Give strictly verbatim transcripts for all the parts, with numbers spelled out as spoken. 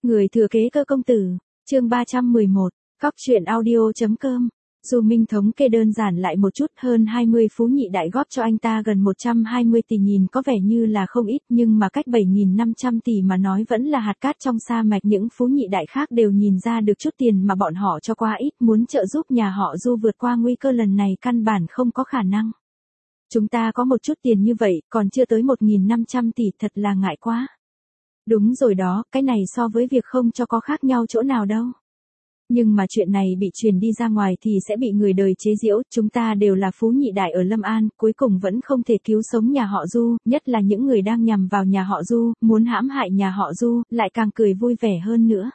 Người thừa kế cơ công tử, chương ba trăm mười một, Cóc truyện audio.com. Du Minh thống kê đơn giản lại một chút, hơn hai mươi phú nhị đại góp cho anh ta gần một trăm hai mươi tỷ, nhìn có vẻ như là không ít, nhưng mà cách bảy nghìn năm trăm tỷ mà nói vẫn là hạt cát trong sa mạc. Những phú nhị đại khác đều nhìn ra được chút tiền mà bọn họ cho quá ít, muốn trợ giúp nhà họ Du vượt qua nguy cơ lần này căn bản không có khả năng. Chúng ta có một chút tiền như vậy, còn chưa tới một nghìn năm trăm tỷ, thật là ngại quá. Đúng rồi đó, cái này so với việc không cho có khác nhau chỗ nào đâu. Nhưng mà chuyện này bị truyền đi ra ngoài thì sẽ bị người đời chế giễu, chúng ta đều là phú nhị đại ở Lâm An, cuối cùng vẫn không thể cứu sống nhà họ Du, nhất là những người đang nhằm vào nhà họ Du, muốn hãm hại nhà họ Du, lại càng cười vui vẻ hơn nữa.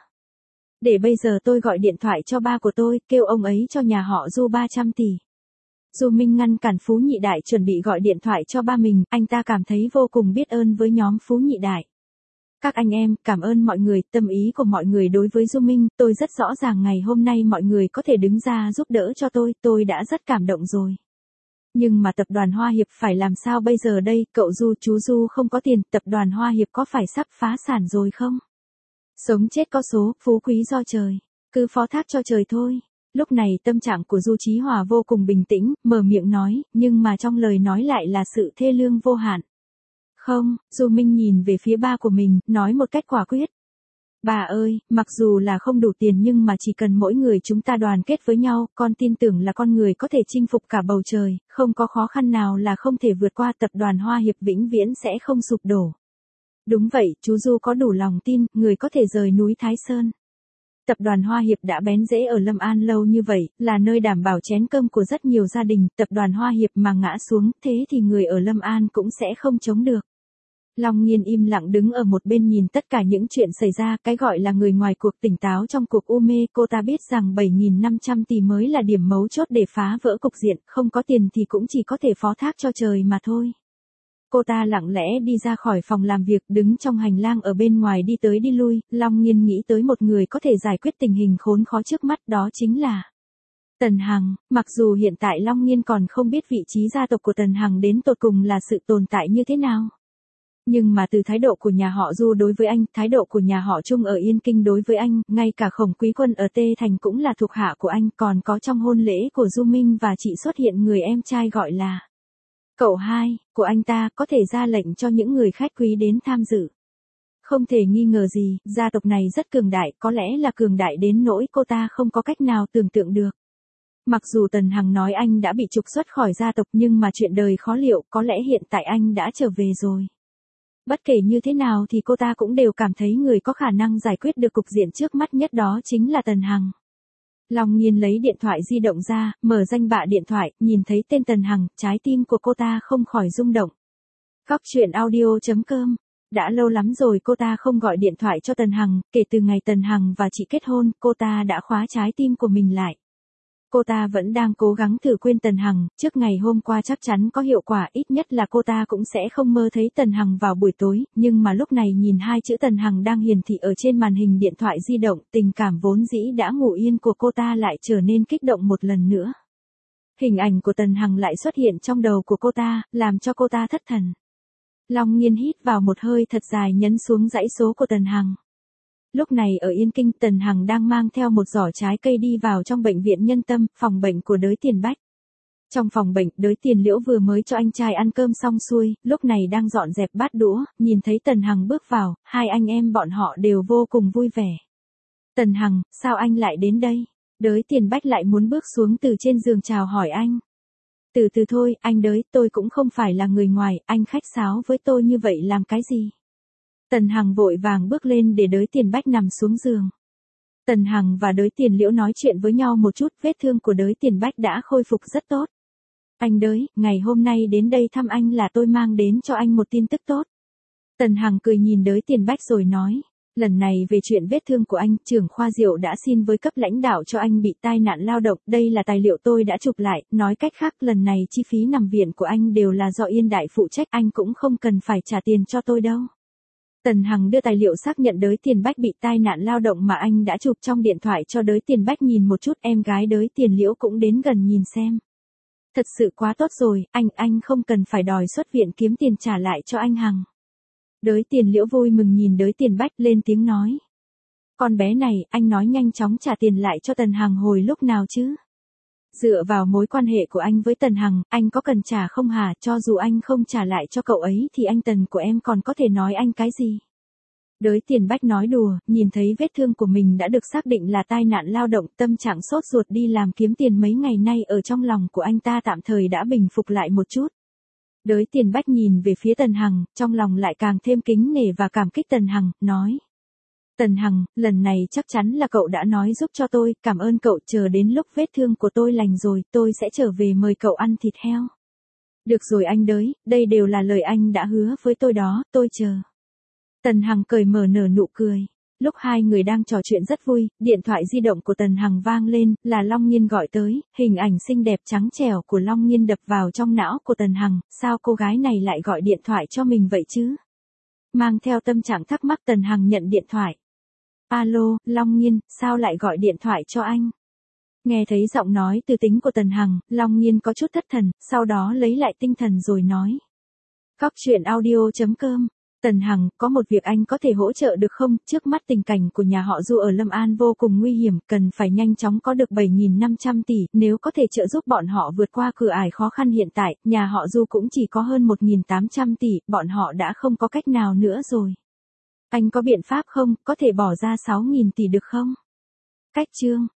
Để bây giờ tôi gọi điện thoại cho ba của tôi, kêu ông ấy cho nhà họ Du ba trăm tỷ. Du Minh ngăn cản phú nhị đại chuẩn bị gọi điện thoại cho ba mình, anh ta cảm thấy vô cùng biết ơn với nhóm phú nhị đại. Các anh em, cảm ơn mọi người, tâm ý của mọi người đối với Du Minh, tôi rất rõ ràng ngày hôm nay mọi người có thể đứng ra giúp đỡ cho tôi, tôi đã rất cảm động rồi. Nhưng mà tập đoàn Hoa Hiệp phải làm sao bây giờ đây, cậu Du chú Du không có tiền, tập đoàn Hoa Hiệp có phải sắp phá sản rồi không? Sống chết có số, phú quý do trời, cứ phó thác cho trời thôi. Lúc này tâm trạng của Du Chí Hòa vô cùng bình tĩnh, mở miệng nói, nhưng mà trong lời nói lại là sự thê lương vô hạn. Không, Du Minh nhìn về phía ba của mình, nói một cách quả quyết. Bà ơi, mặc dù là không đủ tiền nhưng mà chỉ cần mỗi người chúng ta đoàn kết với nhau, con tin tưởng là con người có thể chinh phục cả bầu trời, không có khó khăn nào là không thể vượt qua, tập đoàn Hoa Hiệp vĩnh viễn sẽ không sụp đổ. Đúng vậy, chú Du có đủ lòng tin, người có thể rời núi Thái Sơn. Tập đoàn Hoa Hiệp đã bén rễ ở Lâm An lâu như vậy, là nơi đảm bảo chén cơm của rất nhiều gia đình, tập đoàn Hoa Hiệp mà ngã xuống, thế thì người ở Lâm An cũng sẽ không chống được. Long Nhiên im lặng đứng ở một bên nhìn tất cả những chuyện xảy ra, cái gọi là người ngoài cuộc tỉnh táo trong cuộc u mê, cô ta biết rằng bảy nghìn năm trăm tỷ mới là điểm mấu chốt để phá vỡ cục diện, không có tiền thì cũng chỉ có thể phó thác cho trời mà thôi. Cô ta lặng lẽ đi ra khỏi phòng làm việc, đứng trong hành lang ở bên ngoài đi tới đi lui, Long Nhiên nghĩ tới một người có thể giải quyết tình hình khốn khó trước mắt, đó chính là Tần Hằng. Mặc dù hiện tại Long Nhiên còn không biết vị trí gia tộc của Tần Hằng đến tột cùng là sự tồn tại như thế nào. Nhưng mà từ thái độ của nhà họ Du đối với anh, thái độ của nhà họ Trung ở Yên Kinh đối với anh, ngay cả Khổng Quý Quân ở Tê Thành cũng là thuộc hạ của anh, còn có trong hôn lễ của Du Minh và chị xuất hiện người em trai gọi là cậu hai của anh ta, có thể ra lệnh cho những người khách quý đến tham dự. Không thể nghi ngờ gì, gia tộc này rất cường đại, có lẽ là cường đại đến nỗi cô ta không có cách nào tưởng tượng được. Mặc dù Tần Hằng nói anh đã bị trục xuất khỏi gia tộc nhưng mà chuyện đời khó liệu, có lẽ hiện tại anh đã trở về rồi. Bất kể như thế nào thì cô ta cũng đều cảm thấy người có khả năng giải quyết được cục diện trước mắt nhất đó chính là Tần Hằng. Long Nhiên lấy điện thoại di động ra, mở danh bạ điện thoại, nhìn thấy tên Tần Hằng, trái tim của cô ta không khỏi rung động. Cóc truyện audio.com. Đã lâu lắm rồi cô ta không gọi điện thoại cho Tần Hằng, kể từ ngày Tần Hằng và chị kết hôn, cô ta đã khóa trái tim của mình lại. Cô ta vẫn đang cố gắng thử quên Tần Hằng, trước ngày hôm qua chắc chắn có hiệu quả, ít nhất là cô ta cũng sẽ không mơ thấy Tần Hằng vào buổi tối, nhưng mà lúc này nhìn hai chữ Tần Hằng đang hiển thị ở trên màn hình điện thoại di động, tình cảm vốn dĩ đã ngủ yên của cô ta lại trở nên kích động một lần nữa. Hình ảnh của Tần Hằng lại xuất hiện trong đầu của cô ta, làm cho cô ta thất thần. Long Nhiên hít vào một hơi thật dài, nhấn xuống dãy số của Tần Hằng. Lúc này ở Yên Kinh, Tần Hằng đang mang theo một giỏ trái cây đi vào trong bệnh viện Nhân Tâm, phòng bệnh của Đới Tiền Bách. Trong phòng bệnh, Đới Tiền Liễu vừa mới cho anh trai ăn cơm xong xuôi, lúc này đang dọn dẹp bát đũa, nhìn thấy Tần Hằng bước vào, hai anh em bọn họ đều vô cùng vui vẻ. Tần Hằng, sao anh lại đến đây? Đới Tiền Bách lại muốn bước xuống từ trên giường chào hỏi anh. Từ từ thôi, anh Đới, tôi cũng không phải là người ngoài, anh khách sáo với tôi như vậy làm cái gì? Tần Hằng vội vàng bước lên để Đới Tiền Bách nằm xuống giường. Tần Hằng và Đới Tiền Liễu nói chuyện với nhau một chút, vết thương của Đới Tiền Bách đã khôi phục rất tốt. Anh Đới, ngày hôm nay đến đây thăm anh là tôi mang đến cho anh một tin tức tốt. Tần Hằng cười nhìn Đới Tiền Bách rồi nói, lần này về chuyện vết thương của anh, trưởng khoa Diệu đã xin với cấp lãnh đạo cho anh bị tai nạn lao động, đây là tài liệu tôi đã chụp lại, nói cách khác lần này chi phí nằm viện của anh đều là do Yên Đại phụ trách, anh cũng không cần phải trả tiền cho tôi đâu. Tần Hằng đưa tài liệu xác nhận Đới Tiền Bách bị tai nạn lao động mà anh đã chụp trong điện thoại cho Đới Tiền Bách nhìn một chút, em gái Đới Tiền Liễu cũng đến gần nhìn xem. Thật sự quá tốt rồi, anh, anh không cần phải đòi xuất viện kiếm tiền trả lại cho anh Hằng. Đới Tiền Liễu vui mừng nhìn Đới Tiền Bách lên tiếng nói. Con bé này, anh nói nhanh chóng trả tiền lại cho Tần Hằng hồi lúc nào chứ? Dựa vào mối quan hệ của anh với Tần Hằng, anh có cần trả không hả? Cho dù anh không trả lại cho cậu ấy thì anh Tần của em còn có thể nói anh cái gì? Đới Tiền Bách nói đùa, nhìn thấy vết thương của mình đã được xác định là tai nạn lao động, tâm trạng sốt ruột đi làm kiếm tiền mấy ngày nay ở trong lòng của anh ta tạm thời đã bình phục lại một chút. Đới Tiền Bách nhìn về phía Tần Hằng, trong lòng lại càng thêm kính nể và cảm kích Tần Hằng, nói. Tần Hằng, lần này chắc chắn là cậu đã nói giúp cho tôi, cảm ơn cậu, chờ đến lúc vết thương của tôi lành rồi, tôi sẽ trở về mời cậu ăn thịt heo. Được rồi anh Đới, đây đều là lời anh đã hứa với tôi đó, tôi chờ. Tần Hằng cười mở nở nụ cười. Lúc hai người đang trò chuyện rất vui, điện thoại di động của Tần Hằng vang lên, là Long Nhiên gọi tới, hình ảnh xinh đẹp trắng trẻo của Long Nhiên đập vào trong não của Tần Hằng, sao cô gái này lại gọi điện thoại cho mình vậy chứ? Mang theo tâm trạng thắc mắc Tần Hằng nhận điện thoại. Alo, Long Nhiên, sao lại gọi điện thoại cho anh? Nghe thấy giọng nói từ tính của Tần Hằng, Long Nhiên có chút thất thần, sau đó lấy lại tinh thần rồi nói. Cóc truyện audio chấm com. Tần Hằng, có một việc anh có thể hỗ trợ được không? Trước mắt tình cảnh của nhà họ Du ở Lâm An vô cùng nguy hiểm, cần phải nhanh chóng có được bảy nghìn năm trăm tỷ, nếu có thể trợ giúp bọn họ vượt qua cửa ải khó khăn hiện tại, nhà họ Du cũng chỉ có hơn một nghìn tám trăm tỷ, bọn họ đã không có cách nào nữa rồi. Anh có biện pháp không, có thể bỏ ra sáu nghìn tỷ được không? Cách chương